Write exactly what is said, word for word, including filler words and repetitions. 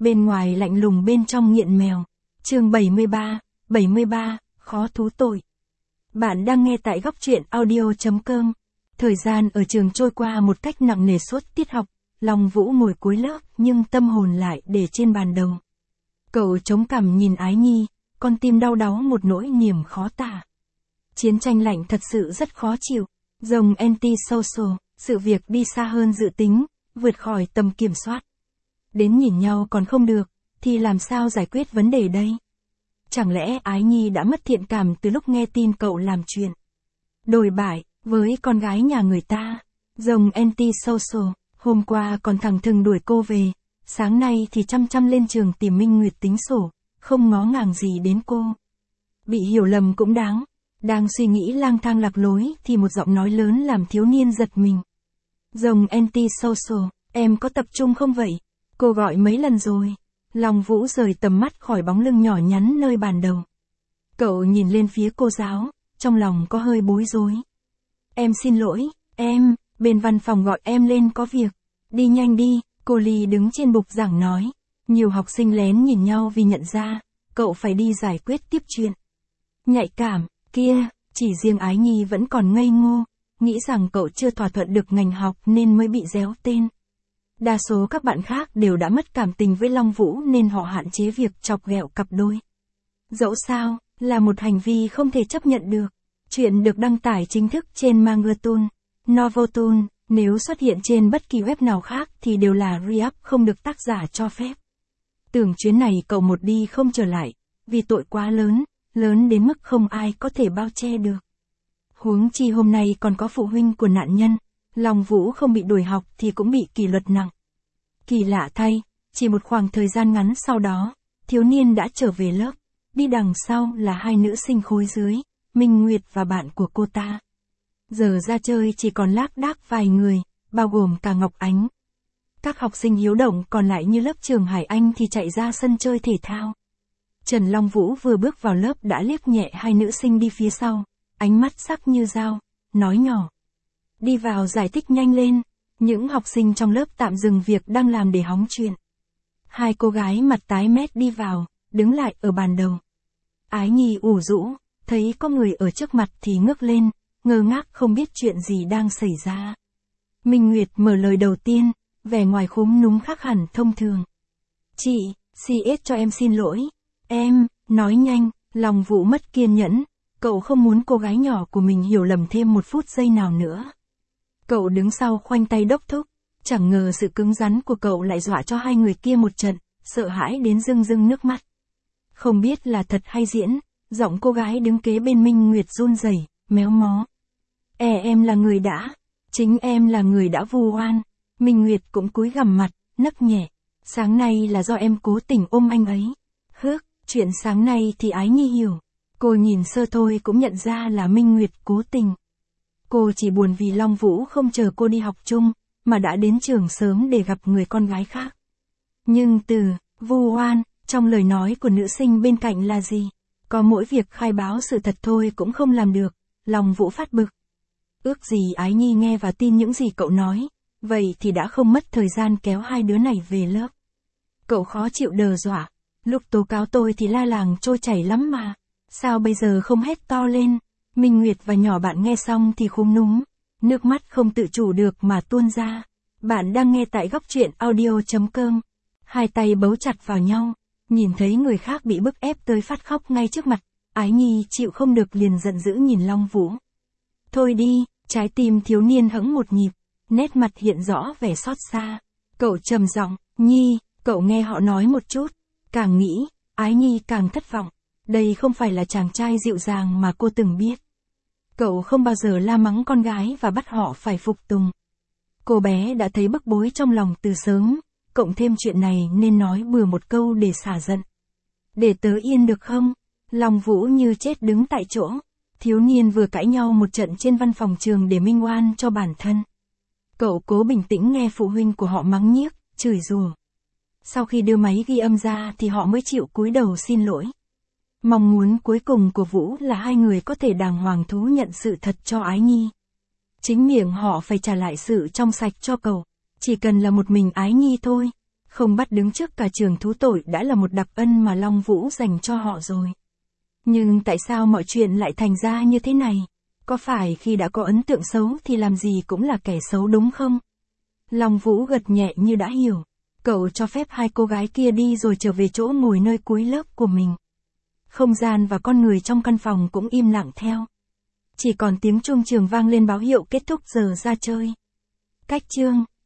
bên ngoài lạnh lùng bên trong nghiện mèo. Chương bảy mươi ba, bảy mươi ba, khó thú tội. Bạn đang nghe tại góc truyện audio chấm com. Thời gian ở trường trôi qua một cách nặng nề suốt tiết học, Long Vũ ngồi cuối lớp nhưng tâm hồn lại để trên bàn đầu. Cậu chống cằm nhìn Ái Nhi, con tim đau đáu một nỗi niềm khó tả. Chiến tranh lạnh thật sự rất khó chịu, rồng anti-social, sự việc đi xa hơn dự tính, vượt khỏi tầm kiểm soát. Đến nhìn nhau còn không được, thì làm sao giải quyết vấn đề đây? Chẳng lẽ Ái Nhi đã mất thiện cảm từ lúc nghe tin cậu làm chuyện đồi bại với con gái nhà người ta? Rồng anti-social, hôm qua còn thẳng thừng đuổi cô về, sáng nay thì chăm chăm lên trường tìm Minh Nguyệt tính sổ, không ngó ngàng gì đến cô. Bị hiểu lầm cũng đáng. Đang suy nghĩ lang thang lạc lối thì một giọng nói lớn làm thiếu niên giật mình. Rồng anti-social, em có tập trung không vậy? Cô gọi mấy lần rồi. Long Vũ rời tầm mắt khỏi bóng lưng nhỏ nhắn nơi bàn đầu. Cậu nhìn lên phía cô giáo, trong lòng có hơi bối rối. Em xin lỗi, em, bên văn phòng gọi em lên có việc. Đi nhanh đi, cô Ly đứng trên bục giảng nói. Nhiều học sinh lén nhìn nhau vì nhận ra, cậu phải đi giải quyết tiếp chuyện. Nhạy cảm, kia, chỉ riêng Ái Nhi vẫn còn ngây ngô, nghĩ rằng cậu chưa thỏa thuận được ngành học nên mới bị réo tên. Đa số các bạn khác đều đã mất cảm tình với Long Vũ nên họ hạn chế việc chọc ghẹo cặp đôi. Dẫu sao, là một hành vi không thể chấp nhận được. Chuyện được đăng tải chính thức trên Mangatoon, Novotoon, nếu xuất hiện trên bất kỳ web nào khác thì đều là re-up không được tác giả cho phép. Tưởng chuyến này cậu một đi không trở lại, vì tội quá lớn, lớn đến mức không ai có thể bao che được. Huống chi hôm nay còn có phụ huynh của nạn nhân, Long Vũ không bị đuổi học thì cũng bị kỷ luật nặng. Kỳ lạ thay, chỉ một khoảng thời gian ngắn sau đó, thiếu niên đã trở về lớp, đi đằng sau là hai nữ sinh khối dưới, Minh Nguyệt và bạn của cô ta. Giờ ra chơi chỉ còn lác đác vài người, bao gồm cả Ngọc Ánh. Các học sinh hiếu động còn lại như lớp trường Hải Anh thì chạy ra sân chơi thể thao. Trần Long Vũ vừa bước vào lớp đã liếc nhẹ hai nữ sinh đi phía sau, ánh mắt sắc như dao, nói nhỏ. Đi vào giải thích nhanh lên, những học sinh trong lớp tạm dừng việc đang làm để hóng chuyện. Hai cô gái mặt tái mét đi vào, đứng lại ở bàn đầu. Ái Nhi ủ rũ, thấy có người ở trước mặt thì ngước lên, ngơ ngác không biết chuyện gì đang xảy ra. Minh Nguyệt mở lời đầu tiên, vẻ ngoài khúm núm khác hẳn thông thường. Chị, xê ét cho em xin lỗi. Em, nói nhanh, Long Vũ mất kiên nhẫn, cậu không muốn cô gái nhỏ của mình hiểu lầm thêm một phút giây nào nữa. Cậu đứng sau khoanh tay đốc thúc, chẳng ngờ sự cứng rắn của cậu lại dọa cho hai người kia một trận, sợ hãi đến rưng rưng nước mắt. Không biết là thật hay diễn, giọng cô gái đứng kế bên Minh Nguyệt run rẩy, méo mó. E em là người đã, chính em là người đã vu oan. Minh Nguyệt cũng cúi gằm mặt, nấc nhẹ. Sáng nay là do em cố tình ôm anh ấy. Hước, chuyện sáng nay thì Ái Nhi hiểu. Cô nhìn sơ thôi cũng nhận ra là Minh Nguyệt cố tình. Cô chỉ buồn vì Long Vũ không chờ cô đi học chung, mà đã đến trường sớm để gặp người con gái khác. Nhưng từ vu oan trong lời nói của nữ sinh bên cạnh là gì? Có mỗi việc khai báo sự thật thôi cũng không làm được. Long Vũ phát bực. Ước gì Ái Nhi nghe và tin những gì cậu nói, vậy thì đã không mất thời gian kéo hai đứa này về lớp. Cậu khó chịu đờ dọa. Lúc tố cáo tôi thì la làng trôi chảy lắm mà. Sao bây giờ không hét to lên? Minh Nguyệt và nhỏ bạn nghe xong thì khúm núm, nước mắt không tự chủ được mà tuôn ra. Bạn đang nghe tại góc truyện audio chấm com. Hai tay bấu chặt vào nhau, nhìn thấy người khác bị bức ép tới phát khóc ngay trước mặt. Ái Nhi chịu không được liền giận dữ nhìn Long Vũ. Thôi đi, trái tim thiếu niên hững một nhịp, nét mặt hiện rõ vẻ xót xa. Cậu trầm giọng, Nhi, cậu nghe họ nói một chút. Càng nghĩ, Ái Nhi càng thất vọng. Đây không phải là chàng trai dịu dàng mà cô từng biết. Cậu không bao giờ la mắng con gái và bắt họ phải phục tùng. Cô bé đã thấy bức bối trong lòng từ sớm, cộng thêm chuyện này nên nói bừa một câu để xả giận. Để tớ yên được không? Long Vũ như chết đứng tại chỗ. Thiếu niên vừa cãi nhau một trận trên văn phòng trường để minh oan cho bản thân. Cậu cố bình tĩnh nghe phụ huynh của họ mắng nhiếc, chửi rủa. Sau khi đưa máy ghi âm ra thì họ mới chịu cúi đầu xin lỗi. Mong muốn cuối cùng của Vũ là hai người có thể đàng hoàng thú nhận sự thật cho Ái Nhi. Chính miệng họ phải trả lại sự trong sạch cho cậu. Chỉ cần là một mình Ái Nhi thôi. Không bắt đứng trước cả trường thú tội đã là một đặc ân mà Long Vũ dành cho họ rồi. Nhưng tại sao mọi chuyện lại thành ra như thế này? Có phải khi đã có ấn tượng xấu thì làm gì cũng là kẻ xấu đúng không? Long Vũ gật nhẹ như đã hiểu. Cậu cho phép hai cô gái kia đi rồi trở về chỗ ngồi nơi cuối lớp của mình. Không gian và con người trong căn phòng cũng im lặng theo. Chỉ còn tiếng chuông trường vang lên báo hiệu kết thúc giờ ra chơi. Cách chương